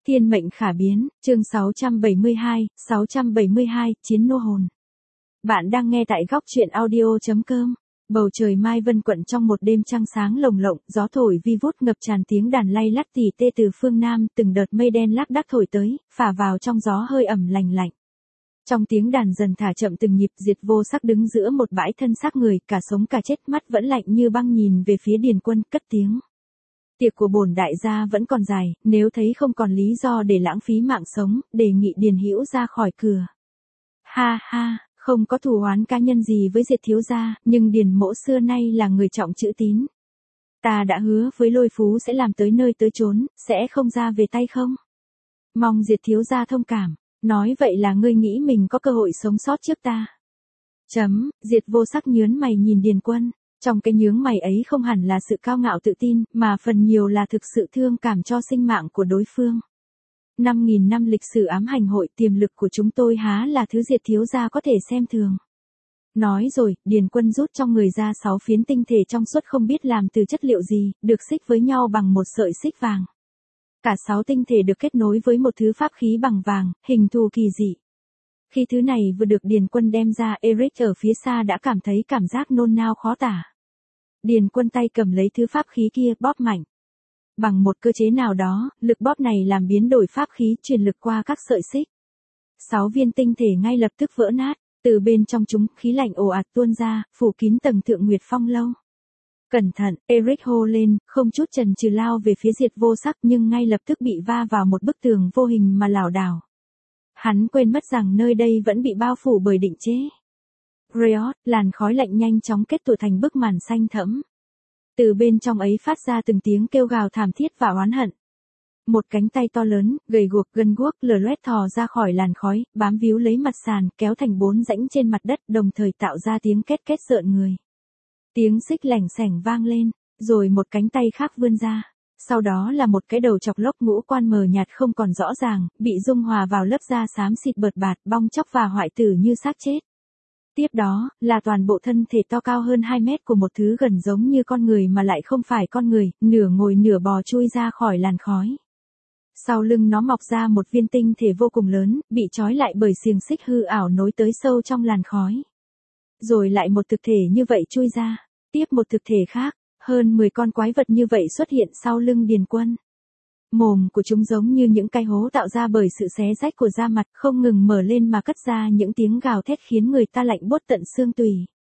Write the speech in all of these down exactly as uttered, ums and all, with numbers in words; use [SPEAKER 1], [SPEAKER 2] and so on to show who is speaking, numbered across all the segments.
[SPEAKER 1] Thiên mệnh khả biến, chương sáu trăm bảy mươi hai, sáu trăm bảy mươi hai, Chiến nô hồn. Bạn đang nghe tại góc truyện audio chấm com. Bầu trời mai vân quận trong một đêm trăng sáng lồng lộng, gió thổi vi vút ngập tràn tiếng đàn lay lắt tỉ tê từ phương Nam, từng đợt mây đen lác đác thổi tới, phả vào trong gió hơi ẩm lành lạnh. Trong tiếng đàn dần thả chậm từng nhịp, Diệt Vô Sắc đứng giữa một bãi thân xác người, cả sống cả chết, mắt vẫn lạnh như băng nhìn về phía Điền Quân, cất tiếng. Tiệc của bổn đại gia vẫn còn dài, nếu thấy không còn lý do để lãng phí mạng sống, đề nghị Điền Hữu ra khỏi cửa. Ha ha, không có thù oán cá nhân gì với Diệt thiếu gia, nhưng Điền mỗ xưa nay là người trọng chữ tín. Ta đã hứa với Lôi Phú sẽ làm tới nơi tới chốn, sẽ không ra về tay không. Mong Diệt thiếu gia thông cảm, nói vậy là ngươi nghĩ mình có cơ hội sống sót trước ta. Chấm, Diệt Vô Sắc nhướng mày nhìn Điền Quân. Trong cái nhướng mày ấy không hẳn là sự cao ngạo tự tin, mà phần nhiều là thực sự thương cảm cho sinh mạng của đối phương. Năm nghìn năm lịch sử ám hành hội, tiềm lực của chúng tôi há là thứ Diệt thiếu gia có thể xem thường. Nói rồi, Điền Quân rút trong người ra sáu phiến tinh thể trong suốt không biết làm từ chất liệu gì, được xích với nhau bằng một sợi xích vàng. Cả sáu tinh thể được kết nối với một thứ pháp khí bằng vàng, hình thù kỳ dị. Khi thứ này vừa được Điền Quân đem ra, Eric ở phía xa đã cảm thấy cảm giác nôn nao khó tả. Điền Quân tay cầm lấy thứ pháp khí kia, bóp mạnh. Bằng một cơ chế nào đó, lực bóp này làm biến đổi pháp khí, truyền lực qua các sợi xích. Sáu viên tinh thể ngay lập tức vỡ nát, từ bên trong chúng, khí lạnh ồ ạt tuôn ra, phủ kín tầng Thượng Nguyệt Phong lâu. Cẩn thận, Eric hô lên, không chút chần chừ lao về phía Diệt Vô Sắc, nhưng ngay lập tức bị va vào một bức tường vô hình mà lảo đảo. Hắn quên mất rằng nơi đây vẫn bị bao phủ bởi định chế. Riot, làn khói lạnh nhanh chóng kết tụ thành bức màn xanh thẫm. Từ bên trong ấy phát ra từng tiếng kêu gào thảm thiết và oán hận. Một cánh tay to lớn, gầy guộc gân guốc lờ loét thò ra khỏi làn khói, bám víu lấy mặt sàn, kéo thành bốn rãnh trên mặt đất, đồng thời tạo ra tiếng két két rợn người. Tiếng xích lảnh xẻng vang lên, rồi một cánh tay khác vươn ra. Sau đó là một cái đầu chọc lốc ngũ quan mờ nhạt không còn rõ ràng, bị dung hòa vào lớp da xám xịt bợt bạt, bong chóc và hoại tử như xác chết. Tiếp đó, là toàn bộ thân thể to cao hơn hai mét của một thứ gần giống như con người mà lại không phải con người, nửa ngồi nửa bò chui ra khỏi làn khói. Sau lưng nó mọc ra một viên tinh thể vô cùng lớn, bị trói lại bởi xiềng xích hư ảo nối tới sâu trong làn khói. Rồi lại một thực thể như vậy chui ra, tiếp một thực thể khác. Hơn mười con quái vật như vậy xuất hiện sau lưng Điền Quân. Mồm của chúng giống như những cái hố tạo ra bởi sự xé rách của da mặt, không ngừng mở lên mà cất ra những tiếng gào thét khiến người ta lạnh buốt tận xương tủy.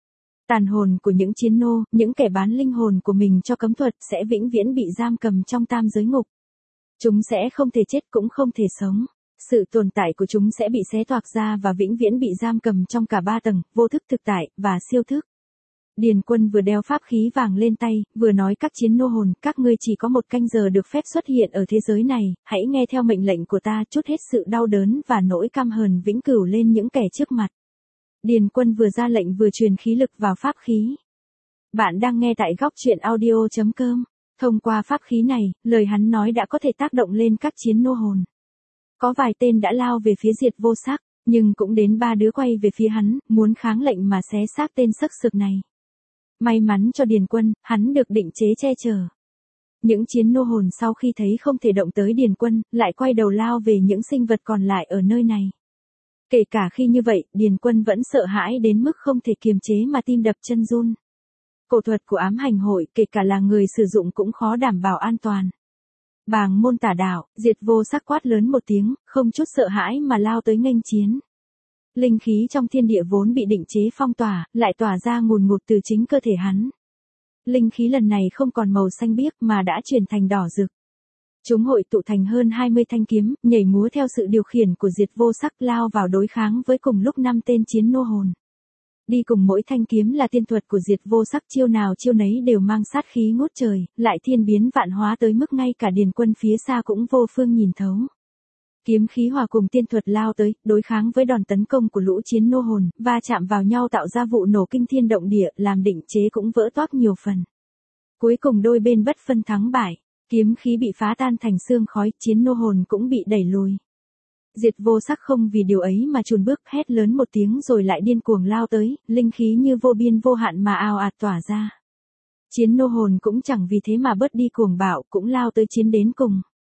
[SPEAKER 1] Tàn hồn của những chiến nô, những kẻ bán linh hồn của mình cho cấm thuật sẽ vĩnh viễn bị giam cầm trong tam giới ngục. Chúng sẽ không thể chết cũng không thể sống. Sự tồn tại của chúng sẽ bị xé toạc ra và vĩnh viễn bị giam cầm trong cả ba tầng, vô thức thực tại, và siêu thức. Điền Quân vừa đeo pháp khí vàng lên tay, vừa nói các chiến nô hồn, các ngươi chỉ có một canh giờ được phép xuất hiện ở thế giới này, hãy nghe theo mệnh lệnh của ta, trút hết sự đau đớn và nỗi căm hờn vĩnh cửu lên những kẻ trước mặt. Điền Quân vừa ra lệnh vừa truyền khí lực vào pháp khí. Bạn đang nghe tại góc truyện audio chấm com. Thông qua pháp khí này, lời hắn nói đã có thể tác động lên các chiến nô hồn. Có vài tên đã lao về phía Diệt Vô Sắc, nhưng cũng đến ba đứa quay về phía hắn, muốn kháng lệnh mà xé xác tên sắc sực này. May mắn cho Điền Quân, hắn được định chế che chở. Những chiến nô hồn sau khi thấy không thể động tới Điền Quân, lại quay đầu lao về những sinh vật còn lại ở nơi này. Kể cả khi như vậy, Điền Quân vẫn sợ hãi đến mức không thể kiềm chế mà tim đập chân run. Cổ thuật của ám hành hội, kể cả là người sử dụng cũng khó đảm bảo an toàn. Bàng môn tả đạo, Diệt Vô Sắc quát lớn một tiếng, không chút sợ hãi mà lao tới nghênh chiến. Linh khí trong thiên địa vốn bị định chế phong tỏa, lại tỏa ra ngùn ngụt từ chính cơ thể hắn. Linh khí lần này không còn màu xanh biếc mà đã chuyển thành đỏ rực. Chúng hội tụ thành hơn hai mươi thanh kiếm, nhảy múa theo sự điều khiển của Diệt Vô Sắc lao vào đối kháng với cùng lúc năm tên chiến nô hồn. Đi cùng mỗi thanh kiếm là tiên thuật của Diệt Vô Sắc, chiêu nào chiêu nấy đều mang sát khí ngút trời, lại thiên biến vạn hóa tới mức ngay cả Điền Quân phía xa cũng vô phương nhìn thấu. Kiếm khí hòa cùng tiên thuật lao tới, đối kháng với đòn tấn công của lũ chiến nô hồn, va chạm vào nhau tạo ra vụ nổ kinh thiên động địa, làm định chế cũng vỡ toác nhiều phần. Cuối cùng đôi bên bất phân thắng bại, kiếm khí bị phá tan thành xương khói, chiến nô hồn cũng bị đẩy lùi. Diệt Vô Sắc không vì điều ấy mà chùn bước, hét lớn một tiếng rồi lại điên cuồng lao tới, linh khí như vô biên vô hạn mà ào ạt tỏa ra. Chiến nô hồn cũng chẳng vì thế mà bớt đi cuồng bạo, cũng lao tới chiến đến cùng.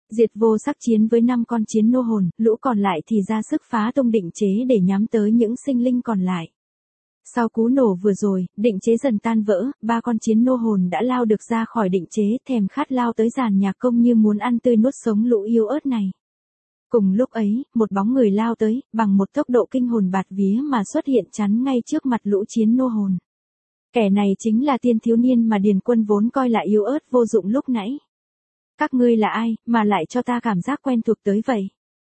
[SPEAKER 1] Diệt vô sắc chiến với năm con chiến nô hồn, lũ còn lại thì ra sức phá tung định chế để nhắm tới những sinh linh còn lại. Sau cú nổ vừa rồi, định chế dần tan vỡ, ba con chiến nô hồn đã lao được ra khỏi định chế, thèm khát lao tới giàn nhạc công như muốn ăn tươi nuốt sống lũ yếu ớt này. Cùng lúc ấy, một bóng người lao tới, bằng một tốc độ kinh hồn bạt vía mà xuất hiện chắn ngay trước mặt lũ chiến nô hồn. Kẻ này chính là tiên thiếu niên mà Điền Quân vốn coi là yếu ớt vô dụng lúc nãy. Các ngươi là ai, mà lại cho ta cảm giác quen thuộc tới vậy?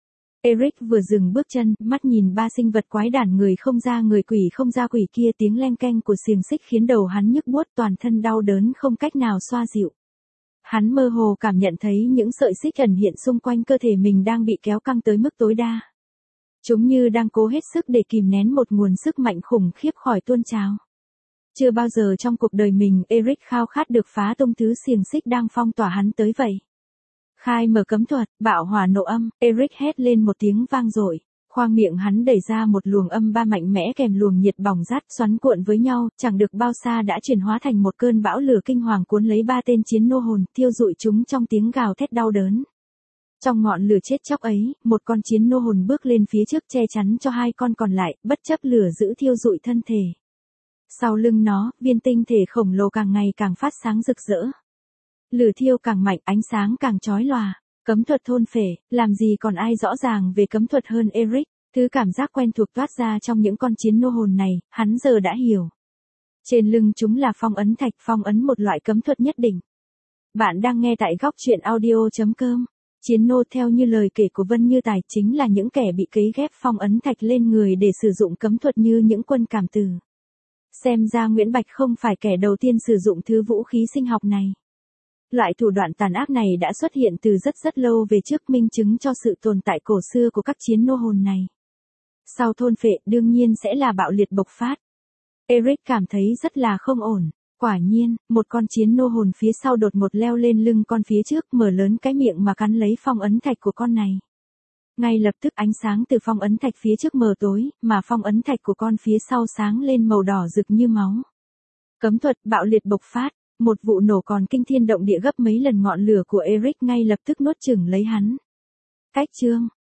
[SPEAKER 1] Eric vừa dừng bước chân, mắt nhìn ba sinh vật quái đản người không ra người quỷ không ra quỷ kia, tiếng leng keng của xiềng xích khiến đầu hắn nhức buốt, toàn thân đau đớn không cách nào xoa dịu. Hắn mơ hồ cảm nhận thấy những sợi xích ẩn hiện xung quanh cơ thể mình đang bị kéo căng tới mức tối đa. Chúng như đang cố hết sức để kìm nén một nguồn sức mạnh khủng khiếp khỏi tuôn trào. Chưa bao giờ trong cuộc đời mình Eric khao khát được phá tung thứ xiềng xích đang phong tỏa hắn tới vậy. Khai mở cấm thuật, bạo hỏa nộ âm, Eric hét lên một tiếng vang dội, khoang miệng hắn đẩy ra một luồng âm ba mạnh mẽ kèm luồng nhiệt bỏng rát xoắn cuộn với nhau, chẳng được bao xa đã chuyển hóa thành một cơn bão lửa kinh hoàng cuốn lấy ba tên chiến nô hồn, thiêu rụi chúng trong tiếng gào thét đau đớn. Trong ngọn lửa chết chóc ấy, một con chiến nô hồn bước lên phía trước che chắn cho hai con còn lại, bất chấp lửa giữ thiêu rụi thân thể. Sau lưng nó, viên tinh thể khổng lồ càng ngày càng phát sáng rực rỡ. Lửa thiêu càng mạnh, ánh sáng càng chói lòa. Cấm thuật thôn phệ, làm gì còn ai rõ ràng về cấm thuật hơn Eric, thứ cảm giác quen thuộc toát ra trong những con chiến nô hồn này, hắn giờ đã hiểu. Trên lưng chúng là phong ấn thạch, phong ấn một loại cấm thuật nhất định. Bạn đang nghe tại góc truyện audio chấm com. Chiến nô theo như lời kể của Vân Như Tài chính là những kẻ bị cấy ghép phong ấn thạch lên người để sử dụng cấm thuật như những quân cảm tử. Xem ra Nguyễn Bạch không phải kẻ đầu tiên sử dụng thứ vũ khí sinh học này. Loại thủ đoạn tàn ác này đã xuất hiện từ rất rất lâu về trước, minh chứng cho sự tồn tại cổ xưa của các chiến nô hồn này. Sau thôn phệ đương nhiên sẽ là bạo liệt bộc phát. Eric cảm thấy rất là không ổn. Quả nhiên, một con chiến nô hồn phía sau đột ngột leo lên lưng con phía trước, mở lớn cái miệng mà cắn lấy phong ấn thạch của con này. Ngay lập tức ánh sáng từ phong ấn thạch phía trước mờ tối, mà phong ấn thạch của con phía sau sáng lên màu đỏ rực như máu. Cấm thuật bạo liệt bộc phát. Một vụ nổ còn kinh thiên động địa gấp mấy lần ngọn lửa của Eric ngay lập tức nuốt chửng lấy hắn. Cách chương